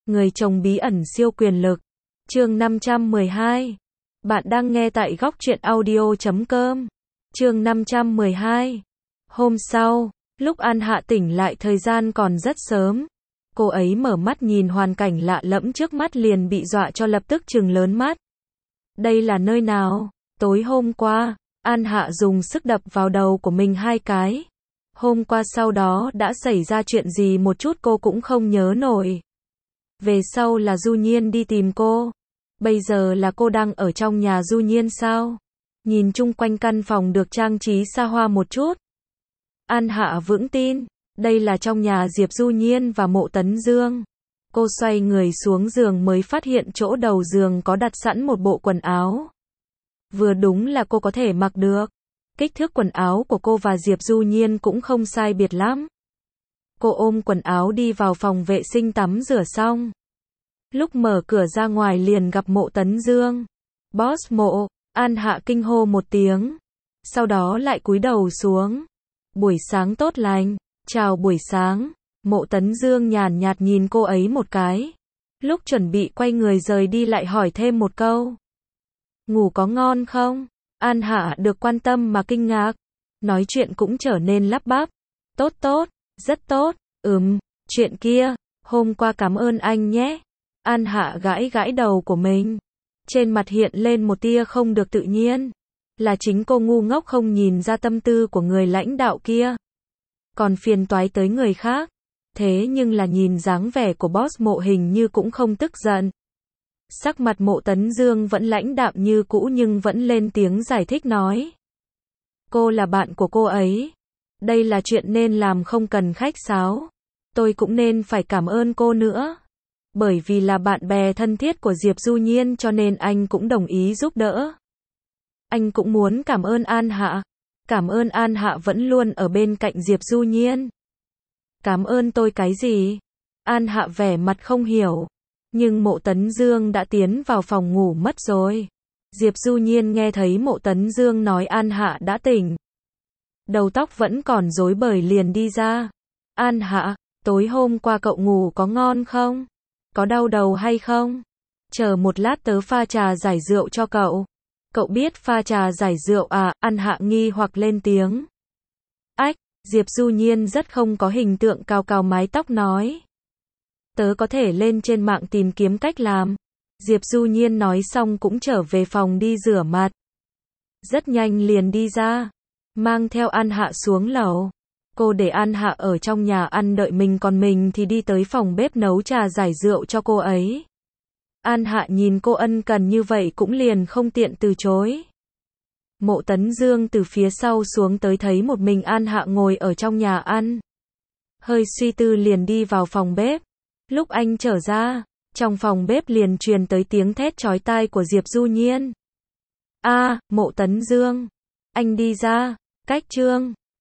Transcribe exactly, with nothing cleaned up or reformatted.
Người chồng bí ẩn siêu quyền lực. Chương năm trăm mười hai. Bạn đang nghe tại góc truyện audio chấm com. Chương năm trăm mười hai. Hôm sau, lúc An Hạ tỉnh lại thời gian còn rất sớm. Cô ấy mở mắt nhìn hoàn cảnh lạ lẫm trước mắt liền bị dọa cho lập tức trừng lớn mắt. Đây là nơi nào? Tối hôm qua, An Hạ dùng sức đập vào đầu của mình hai cái. Hôm qua sau đó đã xảy ra chuyện gì một chút cô cũng không nhớ nổi. Về sau là Du Nhiên đi tìm cô. Bây giờ là cô đang ở trong nhà Du Nhiên sao? Nhìn chung quanh căn phòng được trang trí xa hoa một chút. An Hạ vững tin, đây là trong nhà Diệp Du Nhiên và Mộ Tấn Dương. Cô xoay người xuống giường mới phát hiện chỗ đầu giường có đặt sẵn một bộ quần áo. Vừa đúng là cô có thể mặc được. Kích thước quần áo của cô và Diệp Du Nhiên cũng không sai biệt lắm. Cô ôm quần áo đi vào phòng vệ sinh tắm rửa xong. Lúc mở cửa ra ngoài liền gặp Mộ Tấn Dương. Boss Mộ, An Hạ kinh hô một tiếng. Sau đó lại cúi đầu xuống. Buổi sáng tốt lành, chào buổi sáng. Mộ Tấn Dương nhàn nhạt nhìn cô ấy một cái. Lúc chuẩn bị quay người rời đi lại hỏi thêm một câu. Ngủ có ngon không? An Hạ được quan tâm mà kinh ngạc. Nói chuyện cũng trở nên lắp bắp. Tốt tốt, rất tốt, ừm, chuyện kia, hôm qua cảm ơn anh nhé. An Hạ gãi gãi đầu của mình. Trên mặt hiện lên một tia không được tự nhiên. Là chính cô ngu ngốc không nhìn ra tâm tư của người lãnh đạo kia. Còn phiền toái tới người khác. Thế nhưng là nhìn dáng vẻ của boss Mộ hình như cũng không tức giận. Sắc mặt Mộ Tấn Dương vẫn lãnh đạm như cũ nhưng vẫn lên tiếng giải thích nói. Cô là bạn của cô ấy. Đây là chuyện nên làm không cần khách sáo. Tôi cũng nên phải cảm ơn cô nữa. Bởi vì là bạn bè thân thiết của Diệp Du Nhiên cho nên anh cũng đồng ý giúp đỡ. Anh cũng muốn cảm ơn An Hạ. Cảm ơn An Hạ vẫn luôn ở bên cạnh Diệp Du Nhiên. Cảm ơn tôi cái gì? An Hạ vẻ mặt không hiểu. Nhưng Mộ Tấn Dương đã tiến vào phòng ngủ mất rồi. Diệp Du Nhiên nghe thấy Mộ Tấn Dương nói An Hạ đã tỉnh. Đầu tóc vẫn còn rối bời liền đi ra. An Hạ, tối hôm qua cậu ngủ có ngon không? Có đau đầu hay không? Chờ một lát tớ pha trà giải rượu cho cậu. Cậu biết pha trà giải rượu à? An Hạ nghi hoặc lên tiếng. Ách, Diệp Du Nhiên rất không có hình tượng cào cào mái tóc nói. Tớ có thể lên trên mạng tìm kiếm cách làm. Diệp Du Nhiên nói xong cũng trở về phòng đi rửa mặt. Rất nhanh liền đi ra. Mang theo An Hạ xuống lầu. Cô để An Hạ ở trong nhà ăn đợi mình còn mình thì đi tới phòng bếp nấu trà giải rượu cho cô ấy. An Hạ nhìn cô ân cần như vậy cũng liền không tiện từ chối. Mộ Tấn Dương từ phía sau xuống tới thấy một mình An Hạ ngồi ở trong nhà ăn. Hơi suy tư liền đi vào phòng bếp. Lúc anh trở ra, trong phòng bếp liền truyền tới tiếng thét chói tai của Diệp Du Nhiên. A, à, Mộ Tấn Dương. Anh đi ra, cách Trương.